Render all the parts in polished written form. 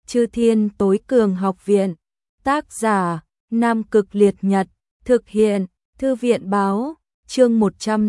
Chư Thiên Tối Cường Học Viện. Tác giả: Nam Cực Liệt Nhật. Thực hiện: Thư viện báo. Chương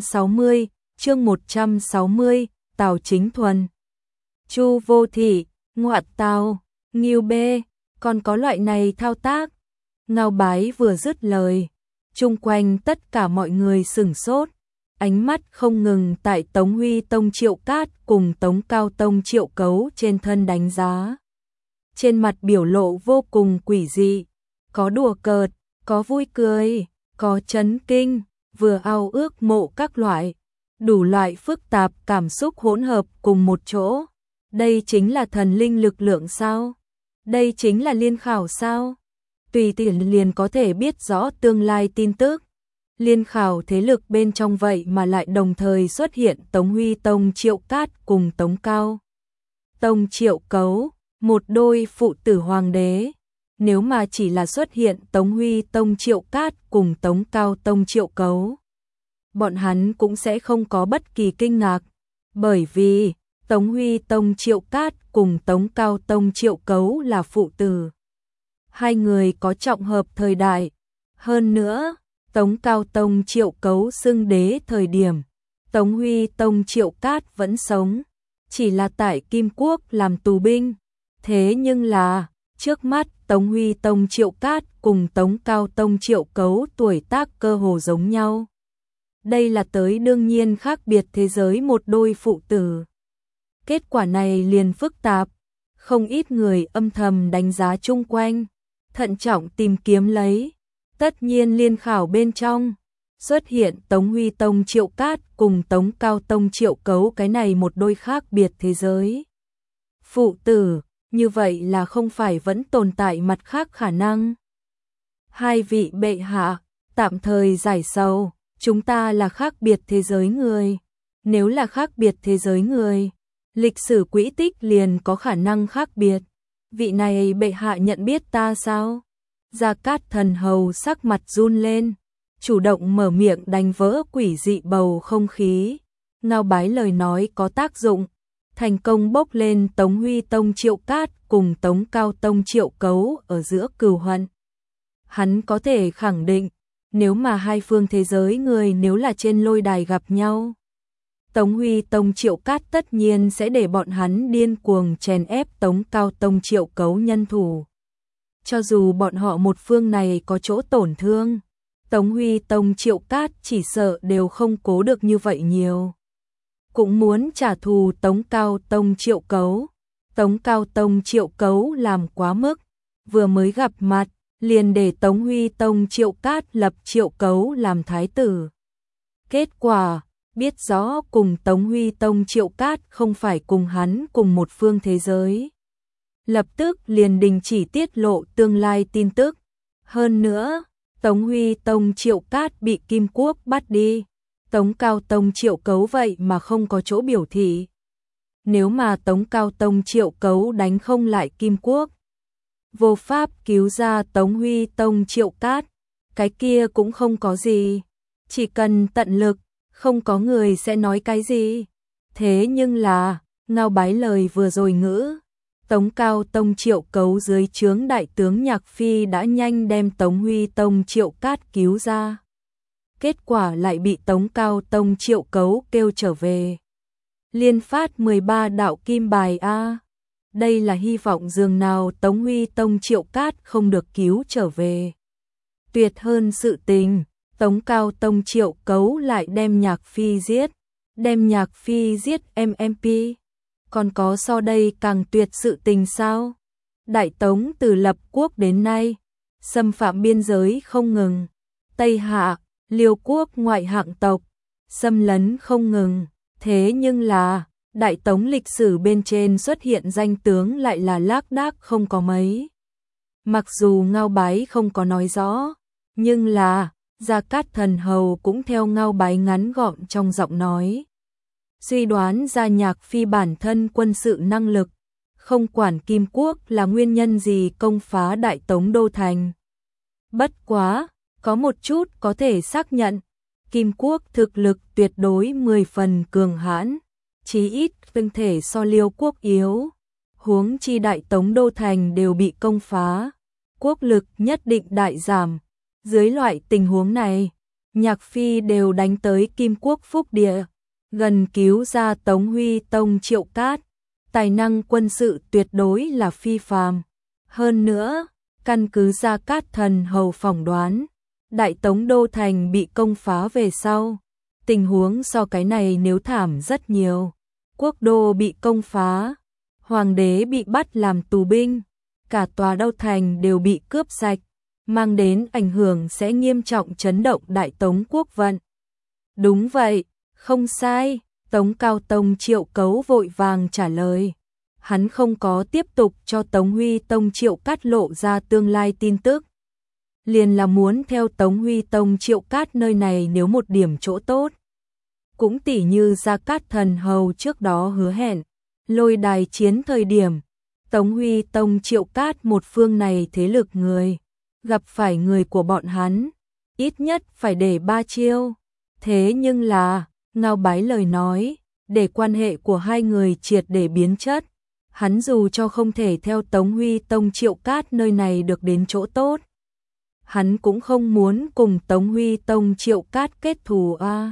160, Tào Chính Thuần. Chu Vô Thị, ngoại tào, Ngưu bê, còn có loại này thao tác. Ngao Bái vừa dứt lời, chung quanh tất cả mọi người sửng sốt, ánh mắt không ngừng tại Tống Huy Tông Triệu Cát cùng Tống Cao Tông Triệu Cấu trên thân đánh giá. Trên mặt biểu lộ vô cùng quỷ dị, có đùa cợt, có vui cười, có chấn kinh, vừa ao ước mộ các loại, đủ loại phức tạp cảm xúc hỗn hợp cùng một chỗ. Đây chính là thần linh lực lượng sao? Đây chính là liên khảo sao? Tùy tiện liền có thể biết rõ tương lai tin tức. Liên khảo thế lực bên trong vậy mà lại đồng thời xuất hiện Tống Huy Tông Triệu Cát cùng Tống Cao Tông Triệu Cấu, một đôi phụ tử hoàng đế. Nếu mà chỉ là xuất hiện Tống Huy Tông Triệu Cát cùng Tống Cao Tông Triệu Cấu, bọn hắn cũng sẽ không có bất kỳ kinh ngạc, bởi vì Tống Huy Tông Triệu Cát cùng Tống Cao Tông Triệu Cấu là phụ tử. Hai người có trọng hợp thời đại. Hơn nữa, Tống Cao Tông Triệu Cấu xưng đế thời điểm, Tống Huy Tông Triệu Cát vẫn sống, chỉ là tại Kim Quốc làm tù binh. Thế nhưng là, trước mắt Tống Huy Tông Triệu Cát cùng Tống Cao Tông Triệu Cấu tuổi tác cơ hồ giống nhau. Đây là tới đương nhiên khác biệt thế giới một đôi phụ tử. Kết quả này liền phức tạp, không ít người âm thầm đánh giá chung quanh, thận trọng tìm kiếm lấy. Tất nhiên liên khảo bên trong xuất hiện Tống Huy Tông Triệu Cát cùng Tống Cao Tông Triệu Cấu, cái này một đôi khác biệt thế giới phụ tử, như vậy là không phải vẫn tồn tại mặt khác khả năng. Hai vị bệ hạ, tạm thời giải sầu, chúng ta là khác biệt thế giới người. Nếu là khác biệt thế giới người, lịch sử quỹ tích liền có khả năng khác biệt. Vị này bệ hạ nhận biết ta sao? Gia Cát Thần Hầu sắc mặt run lên, chủ động mở miệng đánh vỡ quỷ dị bầu không khí. Ngao Bái lời nói có tác dụng, thành công bốc lên Tống Huy Tông Triệu Cát cùng Tống Cao Tông Triệu Cấu ở giữa cừu hận. Hắn có thể khẳng định, nếu mà hai phương thế giới người nếu là trên lôi đài gặp nhau, Tống Huy Tông Triệu Cát tất nhiên sẽ để bọn hắn điên cuồng chèn ép Tống Cao Tông Triệu Cấu nhân thủ. Cho dù bọn họ một phương này có chỗ tổn thương, Tống Huy Tông Triệu Cát chỉ sợ đều không cố được như vậy nhiều. Cũng muốn trả thù Tống Cao Tông Triệu Cấu. Tống Cao Tông Triệu Cấu làm quá mức, vừa mới gặp mặt, liền để Tống Huy Tông Triệu Cát lập Triệu Cấu làm thái tử. Kết quả, biết rõ cùng Tống Huy Tông Triệu Cát không phải cùng hắn cùng một phương thế giới. Lập tức liền đình chỉ tiết lộ tương lai tin tức. Hơn nữa, Tống Huy Tông Triệu Cát bị Kim Quốc bắt đi. Tống Cao Tông Triệu Cấu vậy mà không có chỗ biểu thị. Nếu mà Tống Cao Tông Triệu Cấu đánh không lại Kim Quốc, vô pháp cứu ra Tống Huy Tông Triệu Cát, cái kia cũng không có gì. Chỉ cần tận lực, không có người sẽ nói cái gì. Thế nhưng là, Ngao Bái lời vừa rồi ngữ, Tống Cao Tông Triệu Cấu dưới trướng đại tướng Nhạc Phi đã nhanh đem Tống Huy Tông Triệu Cát cứu ra. Kết quả lại bị Tống Cao Tông Triệu Cấu kêu trở về. Liên phát 13 đạo kim bài A. Đây là hy vọng dường nào Tống Huy Tông Triệu Cát không được cứu trở về. Tuyệt hơn sự tình, Tống Cao Tông Triệu Cấu lại đem Nhạc Phi giết. Đem Nhạc Phi giết MMP. Còn có so đây càng tuyệt sự tình sao? Đại Tống từ lập quốc đến nay, xâm phạm biên giới không ngừng. Tây Hạ, Liêu quốc ngoại hạng tộc, xâm lấn không ngừng. Thế nhưng là, Đại Tống lịch sử bên trên xuất hiện danh tướng lại là lác đác không có mấy. Mặc dù Ngao Bái không có nói rõ, nhưng là, Gia Cát Thần Hầu cũng theo Ngao Bái ngắn gọn trong giọng nói. Suy đoán ra Nhạc Phi bản thân quân sự năng lực, không quản Kim Quốc là nguyên nhân gì công phá Đại Tống đô thành. Bất quá, có một chút có thể xác nhận, Kim Quốc thực lực tuyệt đối 10 phần cường hãn, chí ít tinh thể so Liêu quốc yếu. huống chi Đại Tống đô thành đều bị công phá, quốc lực nhất định đại giảm. Dưới loại tình huống này, Nhạc Phi đều đánh tới Kim Quốc Phúc Địa, gần cứu ra Tống Huy Tông Triệu Cát, tài năng quân sự tuyệt đối là phi phàm. Hơn nữa, căn cứ Gia Cát Thần Hầu phỏng đoán, Đại Tống đô thành bị công phá về sau, tình huống so cái này nếu thảm rất nhiều. Quốc đô bị công phá, hoàng đế bị bắt làm tù binh, cả tòa đô thành đều bị cướp sạch, mang đến ảnh hưởng sẽ nghiêm trọng chấn động Đại Tống quốc vận. Đúng vậy, không sai, Tống Cao Tông Triệu Cấu vội vàng trả lời. Hắn không có tiếp tục cho Tống Huy Tông Triệu Cát lộ ra tương lai tin tức. Liền là muốn theo Tống Huy Tông Triệu Cát nơi này nếu một điểm chỗ tốt. Cũng tỉ như Gia Cát Thần Hầu trước đó hứa hẹn, Lôi Đài chiến thời điểm, Tống Huy Tông Triệu Cát một phương này thế lực người, gặp phải người của bọn hắn, ít nhất phải để 3 chiêu. Thế nhưng là, Ngao Bái lời nói, để quan hệ của hai người triệt để biến chất. Hắn dù cho không thể theo Tống Huy Tông Triệu Cát nơi này được đến chỗ tốt, hắn cũng không muốn cùng Tống Huy Tông Triệu Cát kết thù a.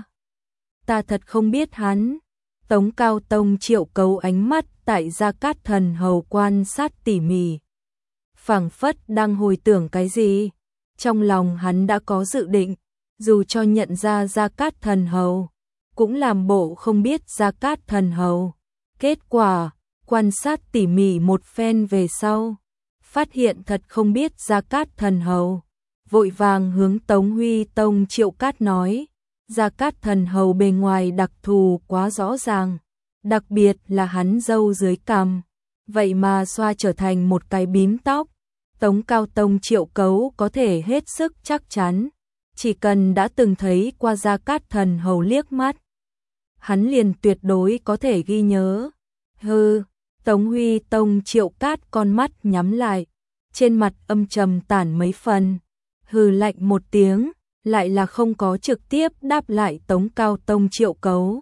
Ta thật không biết hắn. Tống Cao Tông Triệu Cấu ánh mắt tại Gia Cát Thần Hầu quan sát tỉ mỉ, phảng phất đang hồi tưởng cái gì. Trong lòng hắn đã có dự định, dù cho nhận ra Gia Cát Thần Hầu, cũng làm bộ không biết Gia Cát Thần Hầu. Kết quả, quan sát tỉ mỉ một phen về sau, phát hiện thật không biết Gia Cát Thần Hầu, vội vàng hướng Tống Huy Tông Triệu Cát nói, Gia Cát Thần Hầu bề ngoài đặc thù quá rõ ràng, đặc biệt là hắn râu dưới cằm, vậy mà xoa trở thành một cái bím tóc. Tống Cao Tông Triệu Cấu có thể hết sức chắc chắn, chỉ cần đã từng thấy qua Gia Cát Thần Hầu liếc mắt, hắn liền tuyệt đối có thể ghi nhớ. Hừ, Tống Huy Tông Triệu Cát con mắt nhắm lại, trên mặt âm trầm tản mấy phần, hừ lạnh một tiếng, lại là không có trực tiếp đáp lại Tống Cao Tông Triệu Cấu.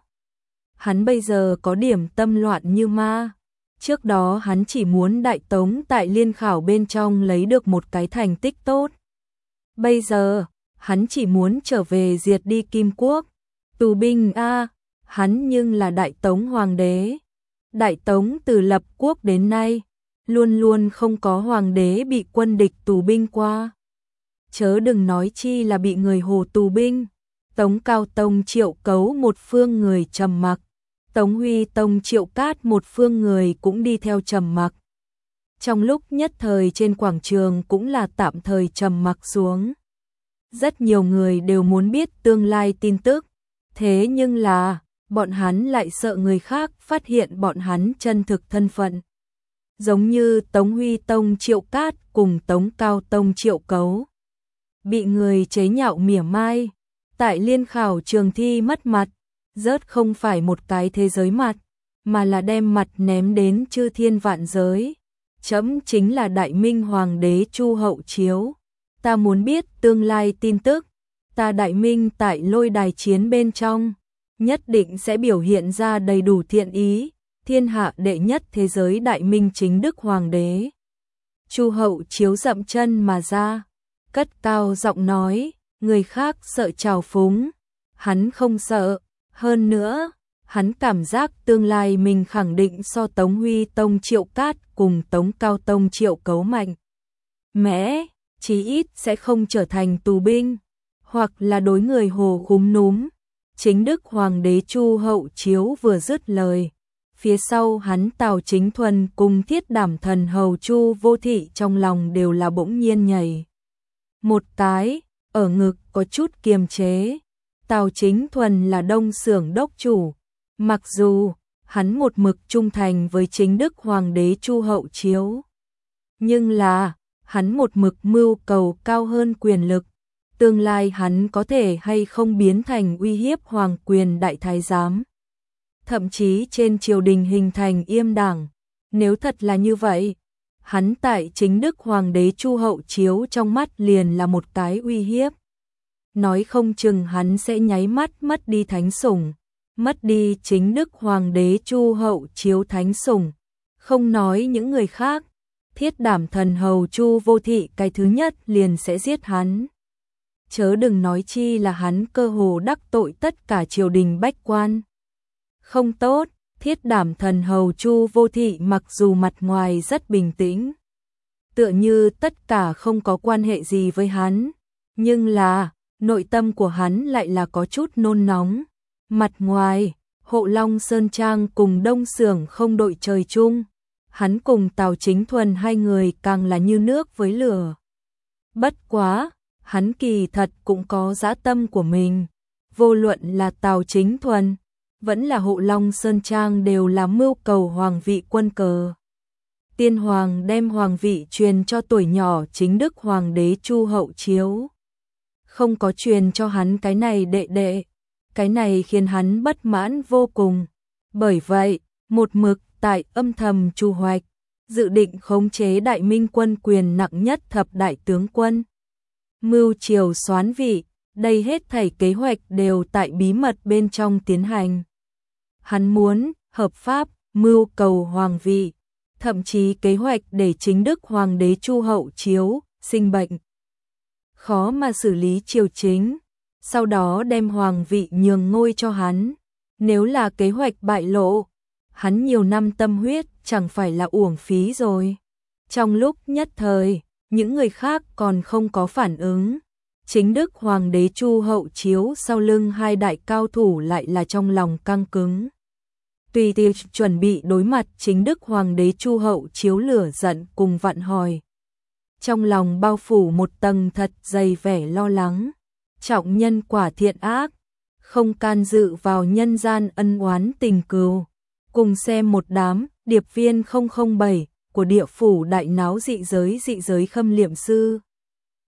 Hắn bây giờ có điểm tâm loạn như ma. Trước đó hắn chỉ muốn Đại Tống tại liên khảo bên trong lấy được một cái thành tích tốt. Bây giờ, hắn chỉ muốn trở về diệt đi Kim Quốc. Tù binh a, hắn nhưng là Đại Tống hoàng đế. Đại Tống từ lập quốc đến nay, luôn luôn không có hoàng đế bị quân địch tù binh qua. Chớ đừng nói chi là bị người hồ tù binh. Tống Cao Tông Triệu Cấu một phương người trầm mặc, Tống Huy Tông Triệu Cát một phương người cũng đi theo trầm mặc. Trong lúc nhất thời trên quảng trường cũng là tạm thời trầm mặc xuống. Rất nhiều người đều muốn biết tương lai tin tức, thế nhưng là, bọn hắn lại sợ người khác phát hiện bọn hắn chân thực thân phận. Giống như Tống Huy Tông Triệu Cát cùng Tống Cao Tông Triệu Cấu, bị người chế nhạo mỉa mai, tại liên khảo trường thi mất mặt, rớt không phải một cái thế giới mặt, mà là đem mặt ném đến chư thiên vạn giới. Chấm chính là Đại Minh Hoàng đế Chu Hậu Chiếu. Ta muốn biết tương lai tin tức, ta Đại Minh tại Lôi Đài chiến bên trong, nhất định sẽ biểu hiện ra đầy đủ thiện ý, thiên hạ đệ nhất thế giới Đại Minh chính đức Hoàng đế. Chu Hậu Chiếu dậm chân mà ra, cất cao giọng nói, người khác sợ trào phúng, hắn không sợ. Hơn nữa, hắn cảm giác tương lai mình khẳng định so Tống Huy Tông Triệu Cát cùng Tống Cao Tông Triệu Cấu mạnh mẽ, chí ít sẽ không trở thành tù binh, hoặc là đối người hồ khúm núm. Chính đức Hoàng đế Chu Hậu Chiếu vừa dứt lời, phía sau hắn Tào Chính Thuần cùng Thiết Đảm Thần Hầu Chu Vô Thị trong lòng đều là bỗng nhiên nhảy một cái, ở ngực có chút kiềm chế. Tào Chính Thuần là Đông Xưởng đốc chủ, mặc dù hắn một mực trung thành với chính đức Hoàng đế Chu Hậu Chiếu, nhưng là hắn một mực mưu cầu cao hơn quyền lực, tương lai hắn có thể hay không biến thành uy hiếp hoàng quyền đại thái giám, thậm chí trên triều đình hình thành yêm đảng. Nếu thật là như vậy, hắn tại chính đức Hoàng đế Chu Hậu Chiếu trong mắt liền là một cái uy hiếp. Nói không chừng hắn sẽ nháy mắt mất đi thánh sủng, mất đi chính đức Hoàng đế Chu Hậu Chiếu thánh sủng, Không nói những người khác, Thiết Đảm thần hầu Chu Vô Thị cái thứ nhất liền sẽ giết hắn. Chớ đừng nói chi là hắn cơ hồ đắc tội tất cả triều đình bách quan. Không tốt, Thiết Đảm thần hầu Chu Vô Thị mặc dù mặt ngoài rất bình tĩnh, tựa như tất cả không có quan hệ gì với hắn, nhưng là nội tâm của hắn lại là có chút nôn nóng. Mặt ngoài, Hộ Long Sơn Trang cùng Đông Xưởng không đội trời chung, hắn cùng Tào Chính Thuần hai người càng là như nước với lửa. Bất quá, hắn kỳ thật cũng có dã tâm của mình, vô luận là Tào Chính Thuần, vẫn là Hộ Long Sơn Trang đều là mưu cầu hoàng vị quân cờ. Tiên hoàng đem hoàng vị truyền cho tuổi nhỏ chính đức hoàng đế Chu Hậu Chiếu, không có truyền cho hắn cái này đệ đệ, cái này khiến hắn bất mãn vô cùng. Bởi vậy, một mực tại âm thầm chu hoạch, dự định khống chế Đại Minh quân quyền nặng nhất thập đại tướng quân. Mưu triều soán vị, đây hết thảy kế hoạch đều tại bí mật bên trong tiến hành. Hắn muốn hợp pháp mưu cầu hoàng vị, thậm chí kế hoạch để chính đức hoàng đế Chu Hậu Chiếu sinh bệnh, khó mà xử lý triều chính, sau đó đem hoàng vị nhường ngôi cho hắn. Nếu là kế hoạch bại lộ, hắn nhiều năm tâm huyết chẳng phải là uổng phí rồi. Trong lúc nhất thời, những người khác còn không có phản ứng, chính đức hoàng đế Chu Hậu Chiếu sau lưng hai đại cao thủ lại là trong lòng căng cứng. Tùy tiệc chuẩn bị đối mặt chính đức hoàng đế Chu Hậu Chiếu lửa giận cùng vặn hỏi. Trong lòng bao phủ một tầng thật dày vẻ lo lắng, trọng nhân quả thiện ác, không can dự vào nhân gian ân oán tình cừu. Cùng xem một đám điệp viên 007 của địa phủ đại náo dị giới khâm liệm sư.